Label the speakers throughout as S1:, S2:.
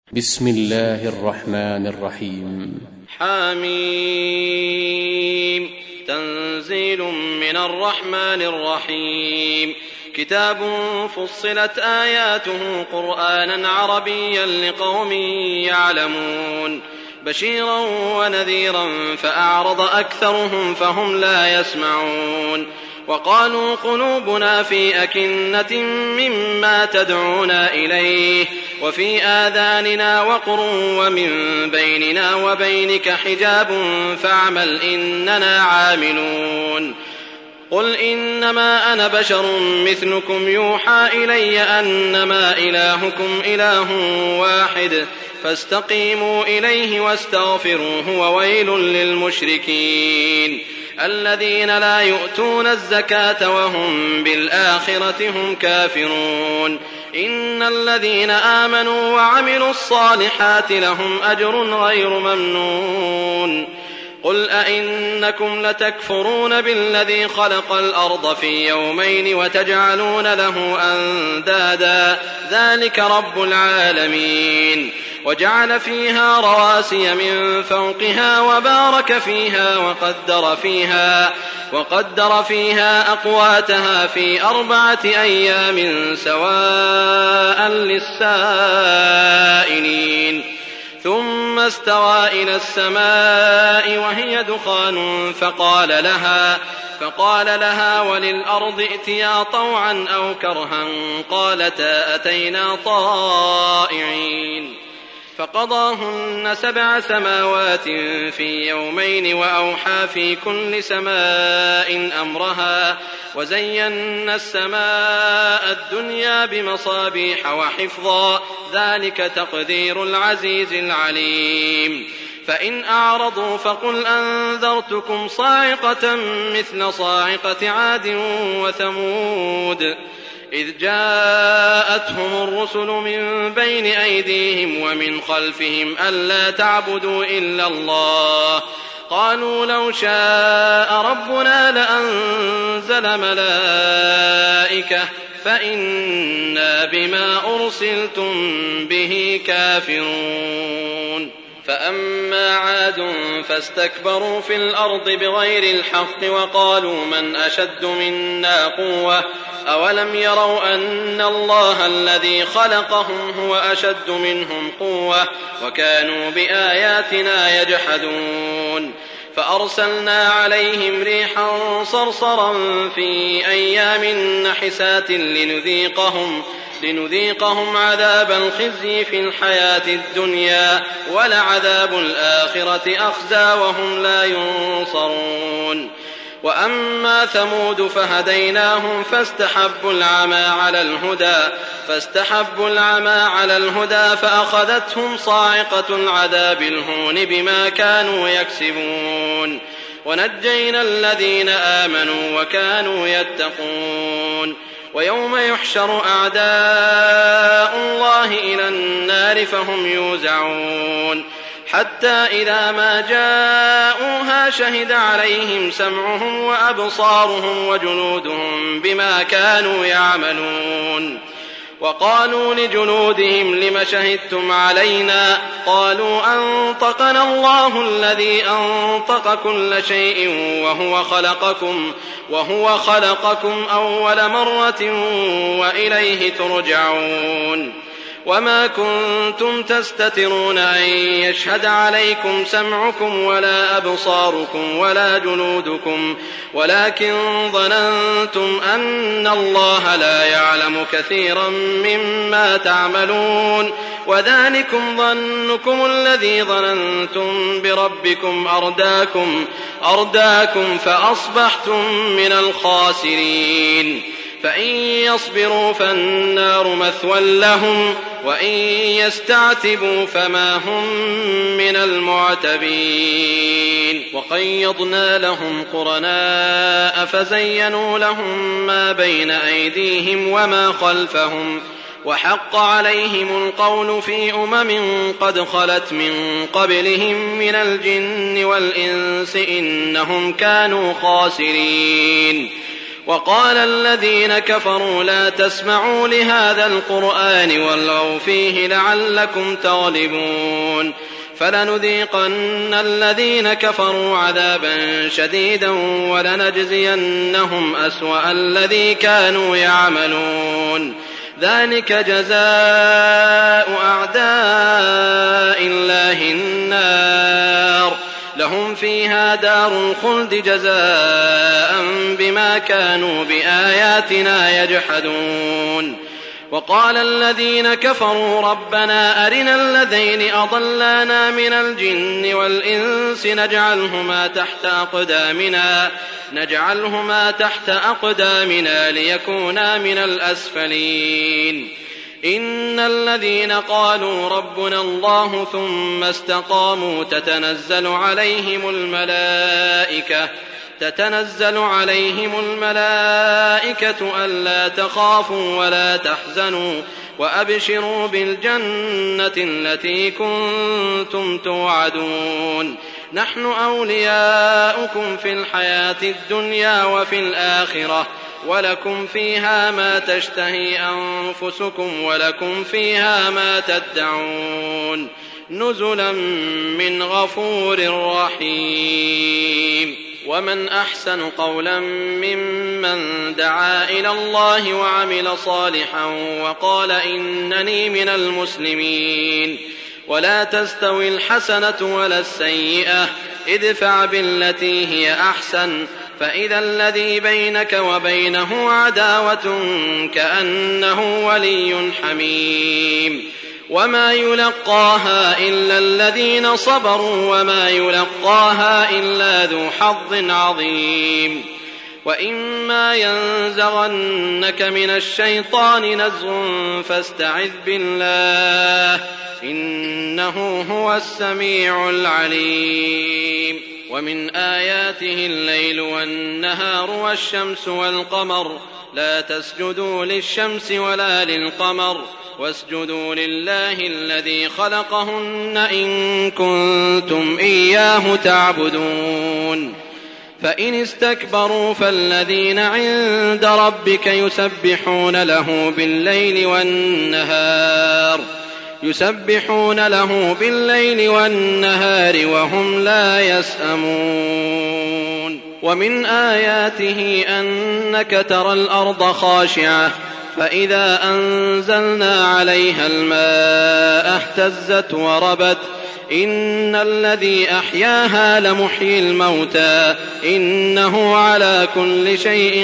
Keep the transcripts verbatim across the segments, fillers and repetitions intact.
S1: بسم الله الرحمن الرحيم.
S2: حميم. تنزيل من الرحمن الرحيم. كتاب فصلت آياته قرآنا عربيا لقوم يعلمون بشيرا ونذيرا فأعرض أكثرهم فهم لا يسمعون وقالوا قلوبنا في أكنة مما تدعونا إليه وفي آذاننا وقر ومن بيننا وبينك حجاب فاعمل إننا عاملون قل إنما أنا بشر مثلكم يوحى إلي أنما إلهكم إله واحد فاستقيموا إليه واستغفروه وويل للمشركين الذين لا يؤتون الزكاة وهم بالآخرة هم كافرون إن الذين آمنوا وعملوا الصالحات لهم أجر غير ممنون قل أئنكم لتكفرون بالذي خلق الأرض في يومين وتجعلون له أندادا ذلك رب العالمين وجعل فيها رواسي من فوقها وبارك فيها وقدر فيها وقدر فيها أقواتها في أربعة أيام سواء للسائلين ثم استوى إلى السماء وهي دخان فقال لها فقال لها وللأرض ائتيا طوعا أو كرها قالتا أتينا طائعين فقضاهن سبع سماوات في يومين وأوحى في كل سماء أمرها وزينا السماء الدنيا بمصابيح وحفظا ذلك تقدير العزيز العليم فإن أعرضوا فقل أنذرتكم صاعقة مثل صاعقة عاد وثمود إذ جاءتهم الرسل من بين أيديهم ومن خلفهم ألا تعبدوا إلا الله قالوا لو شاء ربنا لأنزل ملائكة فإنا بما أرسلتم به كافرون فأما عاد فاستكبروا في الأرض بغير الحق وقالوا من أشد منا قوة أولم يروا أن الله الذي خلقهم هو أشد منهم قوة وكانوا بآياتنا يجحدون فأرسلنا عليهم ريحا صرصرا في أيام نحسات لنذيقهم لنذيقهم عذاب الخزي في الحياة الدنيا ولعذاب الآخرة أخزى وهم لا ينصرون وأما ثمود فهديناهم فاستحبوا العمى على الهدى فاستحبوا العمى على الهدى فأخذتهم صاعقة العذاب الهون بما كانوا يكسبون ونجينا الذين آمنوا وكانوا يتقون ويوم يحشر أعداء الله إلى النار فهم يوزعون حتى إذا ما جاءوها شهد عليهم سمعهم وأبصارهم وجلودهم بما كانوا يعملون وقالوا لجلودهم لم شهدتم علينا قالوا أنطقنا الله الذي أنطق كل شيء وهو خلقكم وهو خلقكم أول مرة وإليه ترجعون وما كنتم تستترون أن يشهد عليكم سمعكم ولا أبصاركم ولا جلودكم ولكن ظننتم أن الله لا يعلم كثيرا مما تعملون وذلكم ظنكم الذي ظننتم بربكم أرداكم, أرداكم فأصبحتم من الخاسرين فإن يصبروا فالنار مثوى لهم وإن يستعتبوا فما هم من المعتبين وقيضنا لهم قرناء فزينوا لهم ما بين أيديهم وما خلفهم وحق عليهم القول في أمم قد خلت من قبلهم من الجن والإنس إنهم كانوا خاسرين وقال الذين كفروا لا تسمعوا لهذا القرآن والغوا فيه لعلكم تغلبون فلنذيقن الذين كفروا عذابا شديدا ولنجزينهم أسوأ الذي كانوا يعملون ذلك جزاء أعداء الله النار لهم فيها دار الخلد جزاء بما كانوا بآياتنا يجحدون وقال الذين كفروا ربنا أرنا الذين أضلانا من الجن والإنس نجعلهما تحت أقدامنا نجعلهما تحت أقدامنا ليكونا من الأسفلين إن الذين قالوا ربنا الله ثم استقاموا تتنزل عليهم الملائكة تتنزل عليهم الملائكة ألا تخافوا ولا تحزنوا وأبشروا بالجنة التي كنتم توعدون نحن أولياؤكم في الحياة الدنيا وفي الآخرة ولكم فيها ما تشتهي أنفسكم ولكم فيها ما تدعون نزلا من غفور رحيم ومن أحسن قولا ممن دعا إلى الله وعمل صالحا وقال إنني من المسلمين ولا تستوي الحسنة ولا السيئة ادفع بالتي هي أحسن فإذا الذي بينك وبينه عداوة كأنه ولي حميم وما يلقاها إلا الذين صبروا وما يلقاها إلا ذو حظ عظيم وإما ينزغنك من الشيطان نزغ فاستعذ بالله إنه هو السميع العليم ومن آياته الليل والنهار والشمس والقمر لا تسجدوا للشمس ولا للقمر واسجدوا لله الذي خلقهن إن كنتم إياه تعبدون فإن استكبروا فالذين عند ربك يسبحون له بالليل والنهار يسبحون له بالليل والنهار وهم لا يسأمون ومن آياته أنك ترى الأرض خاشعة فإذا أنزلنا عليها الماء اهتزت وربت إن الذي أحياها لمحيي الموتى إنه على كل شيء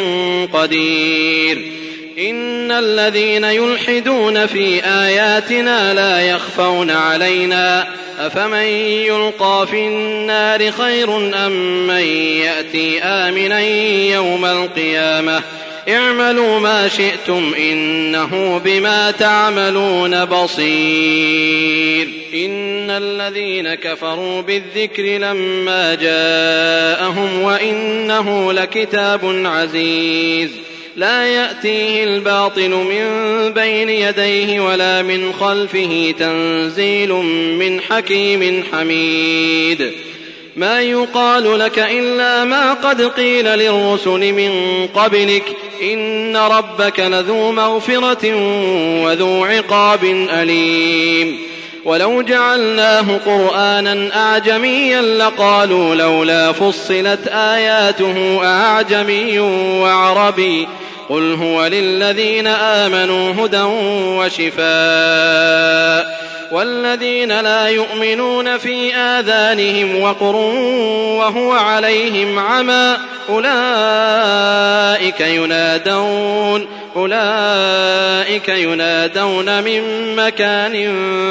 S2: قدير إن الذين يلحدون في آياتنا لا يخفون علينا أفمن يلقى في النار خير أم من يأتي آمنا يوم القيامة اعملوا ما شئتم إنه بما تعملون بصير إن الذين كفروا بالذكر لما جاءهم وإنه لكتاب عزيز لا يأتيه الباطل من بين يديه ولا من خلفه تنزيل من حكيم حميد ما يقال لك إلا ما قد قيل للرسل من قبلك إن ربك لذو مغفرة وذو عقاب أليم ولو جعلناه قرآنا أعجميا لقالوا لولا فصلت آياته أعجمي وعربي قل هو للذين آمنوا هدى وشفاء والذين لا يؤمنون في آذانهم وقر وهو عليهم عمى أولئك ينادون أولئك ينادون من مكان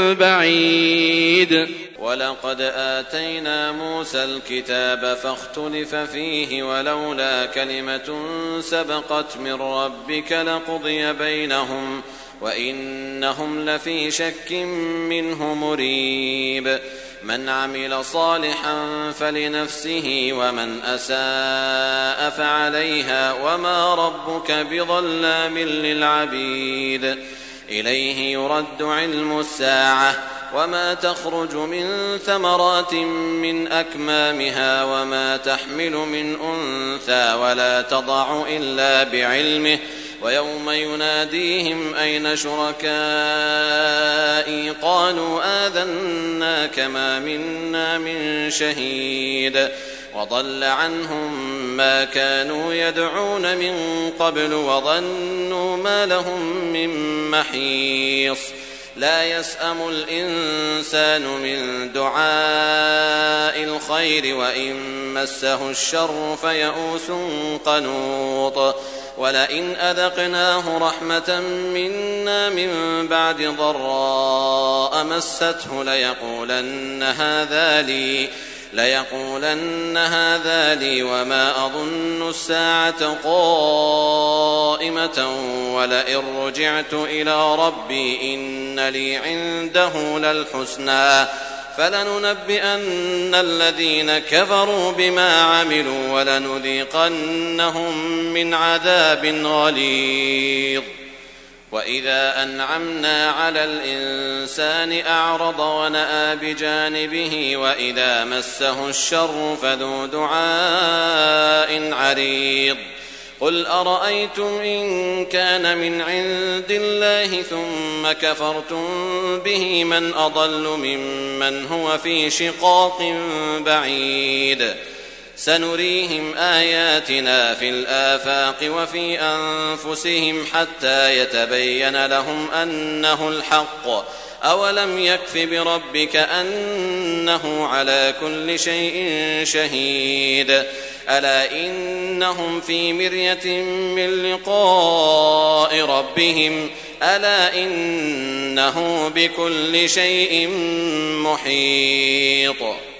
S2: بعيد
S3: ولقد آتينا موسى الكتاب فاختلف فيه ولولا كلمة سبقت من ربك لقضي بينهم وإنهم لفي شك منه مريب من عمل صالحا فلنفسه ومن أساء فعليها وما ربك بظلام للعبيد إليه يرد علم الساعة وما تخرج من ثمرات من أكمامها وما تحمل من أنثى ولا تضع إلا بعلمه ويوم يناديهم أين شركائي قالوا آذناك ما منا من شهيد وضل عنهم ما كانوا يدعون من قبل وظنوا ما لهم من محيص لا يسأم الإنسان من دعاء الخير وإن مسه الشر فيئوس قنوط ولئن أذقناه رحمة منا من بعد ضراء مسته ليقولن هذا لي ليقولن هذا لي وما أظن الساعة قائمة ولئن رجعت إلى ربي إن لي عنده للحسنى فلننبئن الذين كفروا بما عملوا ولنذيقنهم من عذاب غليظ وإذا أنعمنا على الإنسان أعرض ونأى بجانبه وإذا مسه الشر فذو دعاء عريض قل أرأيتم إن كان من عند الله ثم كفرتم به من أضل ممن هو في شقاق بعيد سنريهم آياتنا في الآفاق وفي أنفسهم حتى يتبين لهم أنه الحق أولم يكف بربك أنه على كل شيء شهيد ألا إنهم في مرية من لقاء ربهم ألا إنه بكل شيء محيط